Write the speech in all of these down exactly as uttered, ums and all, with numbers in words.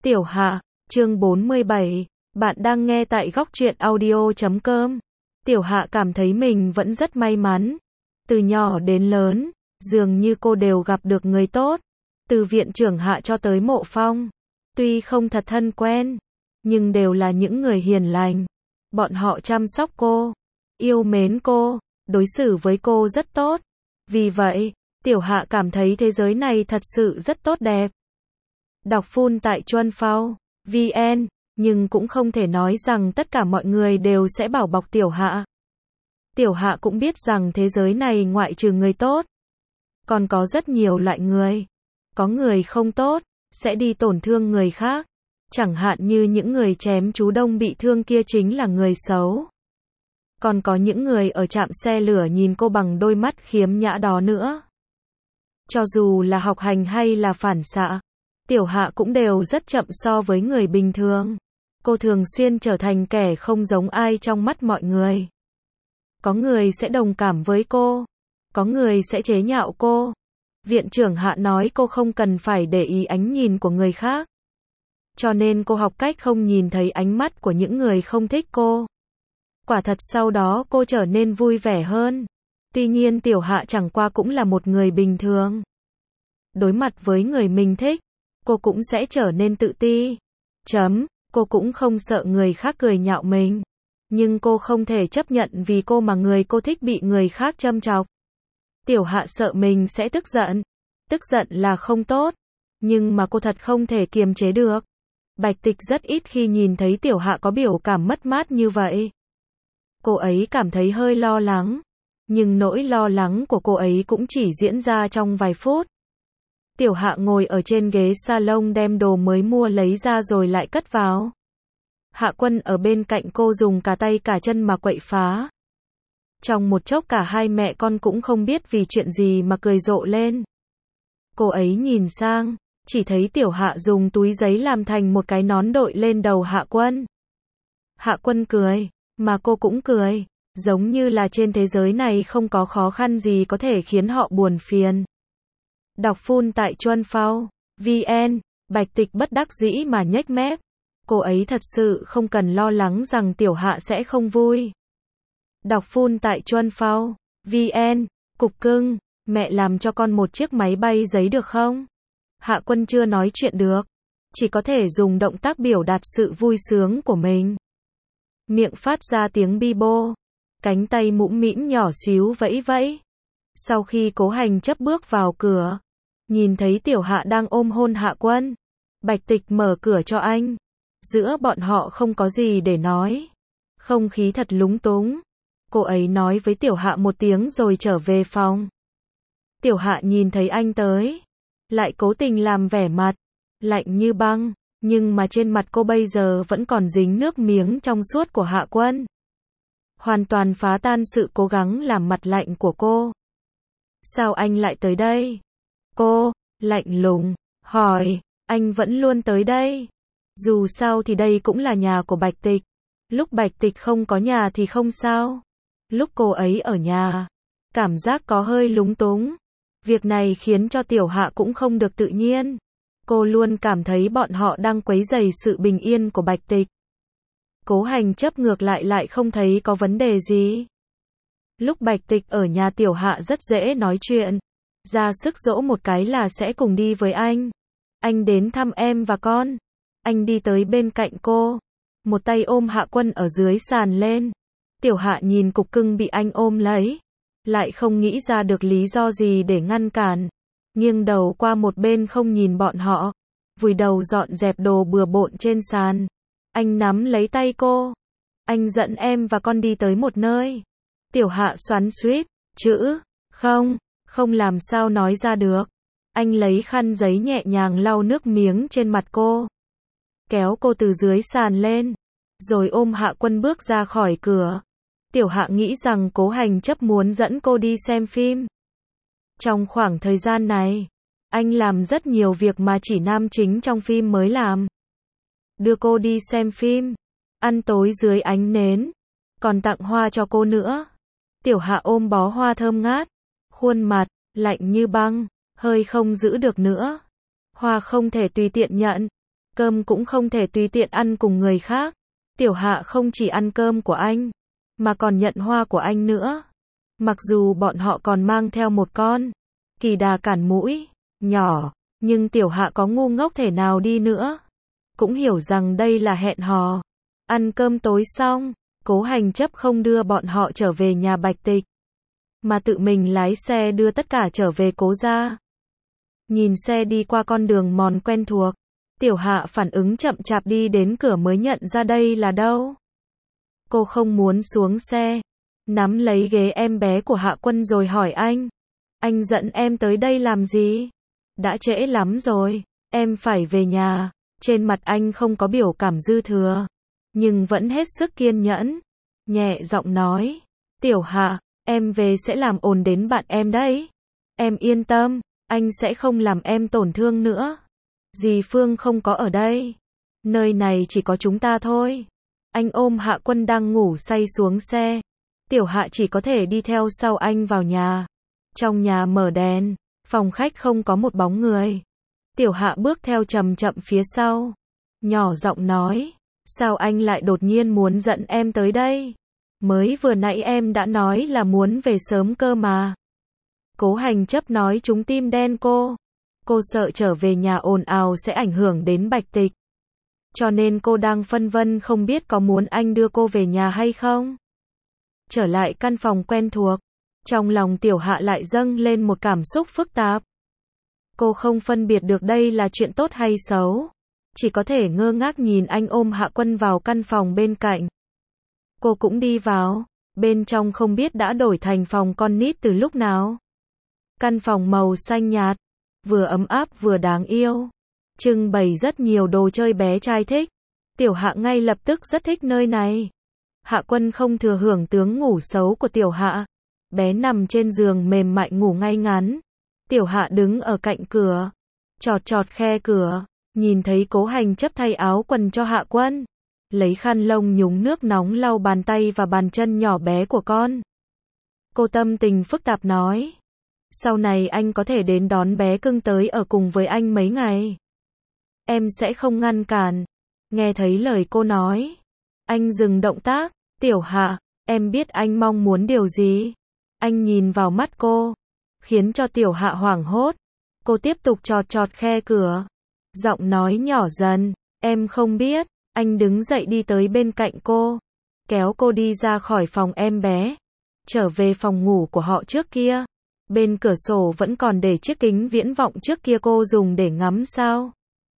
Tiểu Hạ, chương bốn mươi bảy, bạn đang nghe tại góc truyện audio chấm com. Tiểu Hạ cảm thấy mình vẫn rất may mắn. Từ nhỏ đến lớn, dường như cô đều gặp được người tốt. Từ viện trưởng Hạ cho tới Mộ Phong. Tuy không thật thân quen, nhưng đều là những người hiền lành. Bọn họ chăm sóc cô, yêu mến cô, đối xử với cô rất tốt. Vì vậy, Tiểu Hạ cảm thấy thế giới này thật sự rất tốt đẹp. Đọc full tại chuan phao chấm vn, nhưng cũng không thể nói rằng tất cả mọi người đều sẽ bảo bọc Tiểu Hạ. Tiểu Hạ cũng biết rằng thế giới này ngoại trừ người tốt, còn có rất nhiều loại người. Có người không tốt, sẽ đi tổn thương người khác. Chẳng hạn như những người chém chú Đông bị thương kia chính là người xấu. Còn có những người ở trạm xe lửa nhìn cô bằng đôi mắt khiếm nhã đó nữa. Cho dù là học hành hay là phản xạ, Tiểu Hạ cũng đều rất chậm so với người bình thường. Cô thường xuyên trở thành kẻ không giống ai trong mắt mọi người. Có người sẽ đồng cảm với cô, có người sẽ chế nhạo cô. Viện trưởng Hạ nói cô không cần phải để ý ánh nhìn của người khác. Cho nên cô học cách không nhìn thấy ánh mắt của những người không thích cô. Quả thật sau đó cô trở nên vui vẻ hơn. Tuy nhiên Tiểu Hạ chẳng qua cũng là một người bình thường. Đối mặt với người mình thích, cô cũng sẽ trở nên tự ti. Chấm, cô cũng không sợ người khác cười nhạo mình. Nhưng cô không thể chấp nhận vì cô mà người cô thích bị người khác châm chọc. Tiểu Hạ sợ mình sẽ tức giận. Tức giận là không tốt. Nhưng mà cô thật không thể kiềm chế được. Bạch Tịch rất ít khi nhìn thấy Tiểu Hạ có biểu cảm mất mát như vậy. Cô ấy cảm thấy hơi lo lắng. Nhưng nỗi lo lắng của cô ấy cũng chỉ diễn ra trong vài phút. Tiểu Hạ ngồi ở trên ghế salon đem đồ mới mua lấy ra rồi lại cất vào. Hạ Quân ở bên cạnh cô dùng cả tay cả chân mà quậy phá. Trong một chốc cả hai mẹ con cũng không biết vì chuyện gì mà cười rộ lên. Cô ấy nhìn sang, chỉ thấy Tiểu Hạ dùng túi giấy làm thành một cái nón đội lên đầu Hạ Quân. Hạ Quân cười, mà cô cũng cười, giống như là trên thế giới này không có khó khăn gì có thể khiến họ buồn phiền. Đọc full tại chuan phao chấm vn, Bạch Tịch bất đắc dĩ mà nhếch mép. Cô ấy thật sự không cần lo lắng rằng Tiểu Hạ sẽ không vui. Đọc full tại chuan phao chấm vn, Cục cưng, mẹ làm cho con một chiếc máy bay giấy được không? Hạ Quân chưa nói chuyện được, chỉ có thể dùng động tác biểu đạt sự vui sướng của mình. Miệng phát ra tiếng bi bô, cánh tay mũm mĩm nhỏ xíu vẫy vẫy. Sau khi Cố Hành chấp bước vào cửa, nhìn thấy Tiểu Hạ đang ôm hôn Hạ Quân, Bạch Tịch mở cửa cho anh. Giữa bọn họ không có gì để nói. Không khí thật lúng túng. Cô ấy nói với Tiểu Hạ một tiếng rồi trở về phòng. Tiểu Hạ nhìn thấy anh tới, lại cố tình làm vẻ mặt lạnh như băng, nhưng mà trên mặt cô bây giờ vẫn còn dính nước miếng trong suốt của Hạ Quân. Hoàn toàn phá tan sự cố gắng làm mặt lạnh của cô. Sao anh lại tới đây? Cô, lạnh lùng, hỏi, anh vẫn luôn tới đây. Dù sao thì đây cũng là nhà của Bạch Tịch. Lúc Bạch Tịch không có nhà thì không sao. Lúc cô ấy ở nhà, cảm giác có hơi lúng túng. Việc này khiến cho Tiểu Hạ cũng không được tự nhiên. Cô luôn cảm thấy bọn họ đang quấy rầy sự bình yên của Bạch Tịch. Cố Hành chấp ngược lại lại không thấy có vấn đề gì. Lúc Bạch Tịch ở nhà Tiểu Hạ rất dễ nói chuyện. Ra sức dỗ một cái là sẽ cùng đi với anh. Anh đến thăm em và con. Anh đi tới bên cạnh cô. Một tay ôm Hạ Quân ở dưới sàn lên. Tiểu Hạ nhìn cục cưng bị anh ôm lấy. Lại không nghĩ ra được lý do gì để ngăn cản. Nghiêng đầu qua một bên không nhìn bọn họ. Vùi đầu dọn dẹp đồ bừa bộn trên sàn. Anh nắm lấy tay cô. Anh dẫn em và con đi tới một nơi. Tiểu Hạ xoắn xuýt, chữ, không, không làm sao nói ra được. Anh lấy khăn giấy nhẹ nhàng lau nước miếng trên mặt cô. Kéo cô từ dưới sàn lên. Rồi ôm Hạ Quân bước ra khỏi cửa. Tiểu Hạ nghĩ rằng Cố Hành chấp muốn dẫn cô đi xem phim. Trong khoảng thời gian này, anh làm rất nhiều việc mà chỉ nam chính trong phim mới làm. Đưa cô đi xem phim, ăn tối dưới ánh nến, còn tặng hoa cho cô nữa. Tiểu Hạ ôm bó hoa thơm ngát, khuôn mặt lạnh như băng, hơi không giữ được nữa. Hoa không thể tùy tiện nhận. Cơm cũng không thể tùy tiện ăn cùng người khác. Tiểu Hạ không chỉ ăn cơm của anh, mà còn nhận hoa của anh nữa. Mặc dù bọn họ còn mang theo một con kỳ đà cản mũi, nhỏ, nhưng Tiểu Hạ có ngu ngốc thể nào đi nữa, cũng hiểu rằng đây là hẹn hò. Ăn cơm tối xong, Cố Hành Chấp không đưa bọn họ trở về nhà Bạch Tịch, mà tự mình lái xe đưa tất cả trở về Cố gia. Nhìn xe đi qua con đường mòn quen thuộc, Tiểu Hạ phản ứng chậm chạp đi đến cửa mới nhận ra đây là đâu. Cô không muốn xuống xe, nắm lấy ghế em bé của Hạ Quân rồi hỏi anh. Anh dẫn em tới đây làm gì? Đã trễ lắm rồi, em phải về nhà. Trên mặt anh không có biểu cảm dư thừa, nhưng vẫn hết sức kiên nhẫn. Nhẹ giọng nói, Tiểu Hạ, em về sẽ làm ồn đến bạn em đấy. Em yên tâm, anh sẽ không làm em tổn thương nữa. Dì Phương không có ở đây. Nơi này chỉ có chúng ta thôi. Anh ôm Hạ Quân đang ngủ say xuống xe. Tiểu Hạ chỉ có thể đi theo sau anh vào nhà. Trong nhà mở đèn, phòng khách không có một bóng người. Tiểu Hạ bước theo chậm chậm phía sau. Nhỏ giọng nói, sao anh lại đột nhiên muốn dẫn em tới đây? Mới vừa nãy em đã nói là muốn về sớm cơ mà. Cố Hành Chấp nói trúng tim đen cô. Cô sợ trở về nhà ồn ào sẽ ảnh hưởng đến Bạch Tịch. Cho nên cô đang phân vân không biết có muốn anh đưa cô về nhà hay không. Trở lại căn phòng quen thuộc, trong lòng Tiểu Hạ lại dâng lên một cảm xúc phức tạp. Cô không phân biệt được đây là chuyện tốt hay xấu, chỉ có thể ngơ ngác nhìn anh ôm Hạ Quân vào căn phòng bên cạnh. Cô cũng đi vào, bên trong không biết đã đổi thành phòng con nít từ lúc nào. Căn phòng màu xanh nhạt, vừa ấm áp vừa đáng yêu, trưng bày rất nhiều đồ chơi bé trai thích. Tiểu Hạ ngay lập tức rất thích nơi này. Hạ Quân không thừa hưởng tướng ngủ xấu của Tiểu Hạ. Bé nằm trên giường mềm mại ngủ ngay ngắn. Tiểu Hạ đứng ở cạnh cửa, chọt chọt khe cửa, nhìn thấy Cố Hành Chấp thay áo quần cho Hạ Quân, lấy khăn lông nhúng nước nóng lau bàn tay và bàn chân nhỏ bé của con. Cô tâm tình phức tạp nói, sau này anh có thể đến đón bé cưng tới ở cùng với anh mấy ngày. Em sẽ không ngăn cản. Nghe thấy lời cô nói, anh dừng động tác. Tiểu Hạ, em biết anh mong muốn điều gì. Anh nhìn vào mắt cô, khiến cho Tiểu Hạ hoảng hốt. Cô tiếp tục chọt chọt khe cửa, giọng nói nhỏ dần, em không biết. Anh đứng dậy đi tới bên cạnh cô, kéo cô đi ra khỏi phòng em bé, trở về phòng ngủ của họ trước kia. Bên cửa sổ vẫn còn để chiếc kính viễn vọng trước kia cô dùng để ngắm sao.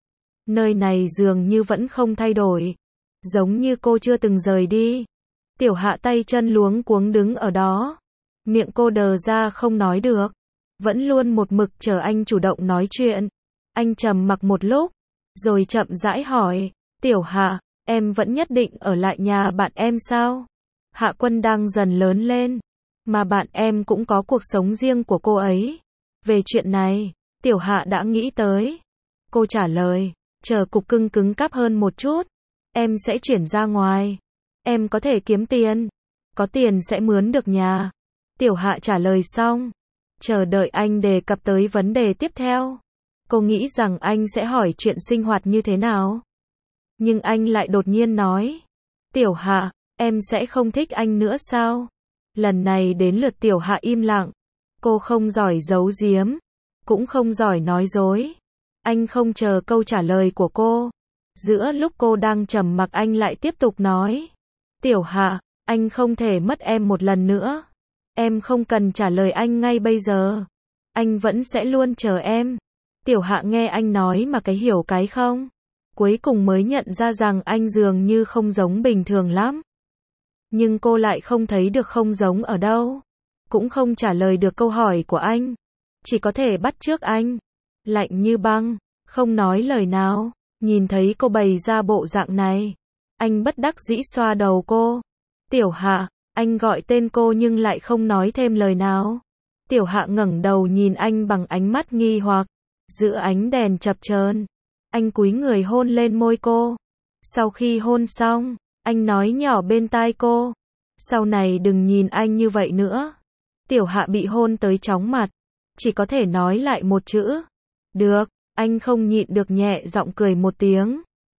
Nơi này dường như vẫn không thay đổi, giống như cô chưa từng rời đi. Tiểu Hạ tay chân luống cuống đứng ở đó, miệng cô đờ ra không nói được, vẫn luôn một mực chờ anh chủ động nói chuyện. Anh trầm mặc một lúc, rồi chậm rãi hỏi, Tiểu Hạ, em vẫn nhất định ở lại nhà bạn em sao? Hạ Quân đang dần lớn lên, mà bạn em cũng có cuộc sống riêng của cô ấy. Về chuyện này, Tiểu Hạ đã nghĩ tới. Cô trả lời, chờ cục cưng cứng cáp hơn một chút, em sẽ chuyển ra ngoài. Em có thể kiếm tiền, có tiền sẽ mướn được nhà. Tiểu Hạ trả lời xong, chờ đợi anh đề cập tới vấn đề tiếp theo. Cô nghĩ rằng anh sẽ hỏi chuyện sinh hoạt như thế nào. Nhưng anh lại đột nhiên nói, Tiểu Hạ, em sẽ không thích anh nữa sao? Lần này đến lượt Tiểu Hạ im lặng. Cô không giỏi giấu giếm, cũng không giỏi nói dối. Anh không chờ câu trả lời của cô. Giữa lúc cô đang trầm mặc anh lại tiếp tục nói, Tiểu Hạ, anh không thể mất em một lần nữa. Em không cần trả lời anh ngay bây giờ. Anh vẫn sẽ luôn chờ em. Tiểu Hạ nghe anh nói mà cái hiểu cái không. Cuối cùng mới nhận ra rằng anh dường như không giống bình thường lắm. Nhưng cô lại không thấy được không giống ở đâu. Cũng không trả lời được câu hỏi của anh. Chỉ có thể bắt chước anh. Lạnh như băng, không nói lời nào. Nhìn thấy cô bày ra bộ dạng này, anh bất đắc dĩ xoa đầu cô. Tiểu Hạ, anh gọi tên cô nhưng lại không nói thêm lời nào. Tiểu Hạ ngẩng đầu nhìn anh bằng ánh mắt nghi hoặc. Giữa ánh đèn chập chờn, anh cúi người hôn lên môi cô. Sau khi hôn xong, anh nói nhỏ bên tai cô, sau này đừng nhìn anh như vậy nữa. Tiểu Hạ bị hôn tới chóng mặt, chỉ có thể nói lại một chữ, được. Anh không nhịn được nhẹ giọng cười một tiếng.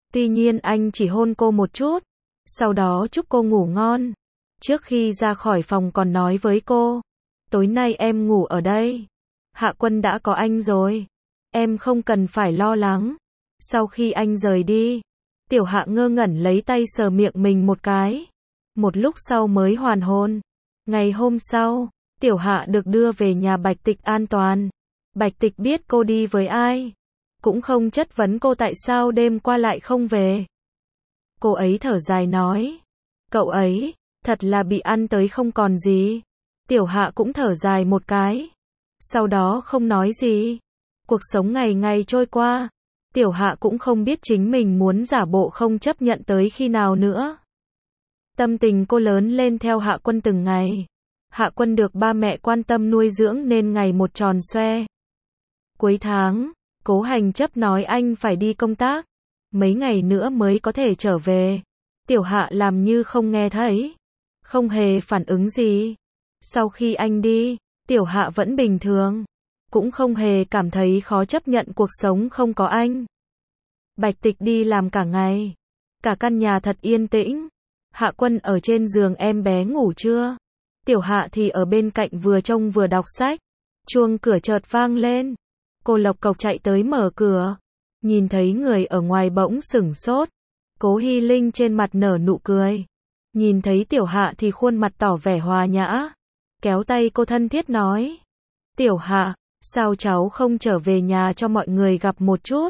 Tuy nhiên anh chỉ hôn cô một chút, sau đó chúc cô ngủ ngon. Trước khi ra khỏi phòng còn nói với cô, tối nay em ngủ ở đây. Hạ Quân đã có anh rồi, em không cần phải lo lắng. Sau khi anh rời đi, Tiểu Hạ ngơ ngẩn lấy tay sờ miệng mình một cái. Một lúc sau mới hoàn hồn. Ngày hôm sau, Tiểu Hạ được đưa về nhà Bạch Tịch an toàn. Bạch Tịch biết cô đi với ai, cũng không chất vấn cô tại sao đêm qua lại không về. Cô ấy thở dài nói, cậu ấy, thật là bị ăn tới không còn gì. Tiểu Hạ cũng thở dài một cái, sau đó không nói gì. Cuộc sống ngày ngày trôi qua, Tiểu Hạ cũng không biết chính mình muốn giả bộ không chấp nhận tới khi nào nữa. Tâm tình cô lớn lên theo Hạ Quân từng ngày. Hạ Quân được ba mẹ quan tâm nuôi dưỡng nên ngày một tròn xoe. Cuối tháng, Cố Hành Chấp nói anh phải đi công tác, mấy ngày nữa mới có thể trở về. Tiểu Hạ làm như không nghe thấy, không hề phản ứng gì. Sau khi anh đi, Tiểu Hạ vẫn bình thường, cũng không hề cảm thấy khó chấp nhận cuộc sống không có anh. Bạch Tịch đi làm cả ngày, cả căn nhà thật yên tĩnh. Hạ Quân ở trên giường em bé ngủ trưa, Tiểu Hạ thì ở bên cạnh vừa trông vừa đọc sách. Chuông cửa chợt vang lên, cô lộc cộc chạy tới mở cửa, nhìn thấy người ở ngoài bỗng sửng sốt. Cố Hy Linh trên mặt nở nụ cười, nhìn thấy Tiểu Hạ thì khuôn mặt tỏ vẻ hòa nhã, kéo tay cô thân thiết nói, Tiểu Hạ, sao cháu không trở về nhà cho mọi người gặp một chút?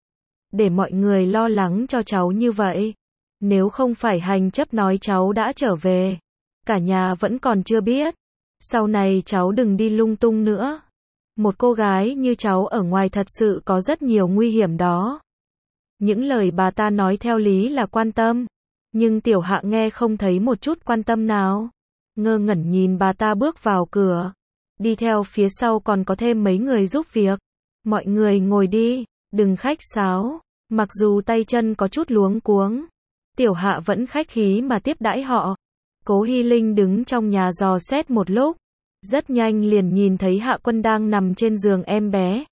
Để mọi người lo lắng cho cháu như vậy. Nếu không phải Hành Chấp nói cháu đã trở về, cả nhà vẫn còn chưa biết. Sau này cháu đừng đi lung tung nữa. Một cô gái như cháu ở ngoài thật sự có rất nhiều nguy hiểm đó. Những lời bà ta nói theo lý là quan tâm, nhưng Tiểu Hạ nghe không thấy một chút quan tâm nào. Ngơ ngẩn nhìn bà ta bước vào cửa, đi theo phía sau còn có thêm mấy người giúp việc. Mọi người ngồi đi, đừng khách sáo. Mặc dù tay chân có chút luống cuống, Tiểu Hạ vẫn khách khí mà tiếp đãi họ. Cố Hy Linh đứng trong nhà dò xét một lúc, rất nhanh liền nhìn thấy Hạ Quân đang nằm trên giường em bé.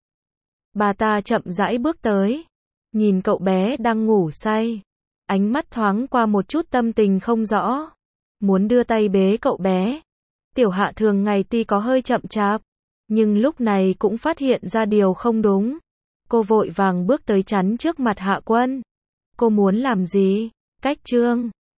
Bà ta chậm rãi bước tới, nhìn cậu bé đang ngủ say, ánh mắt thoáng qua một chút tâm tình không rõ, muốn đưa tay bế cậu bé. Tiểu Hạ thường ngày tuy có hơi chậm chạp, nhưng lúc này cũng phát hiện ra điều không đúng. Cô vội vàng bước tới chắn trước mặt Hạ Quân. Cô muốn làm gì? Cách chương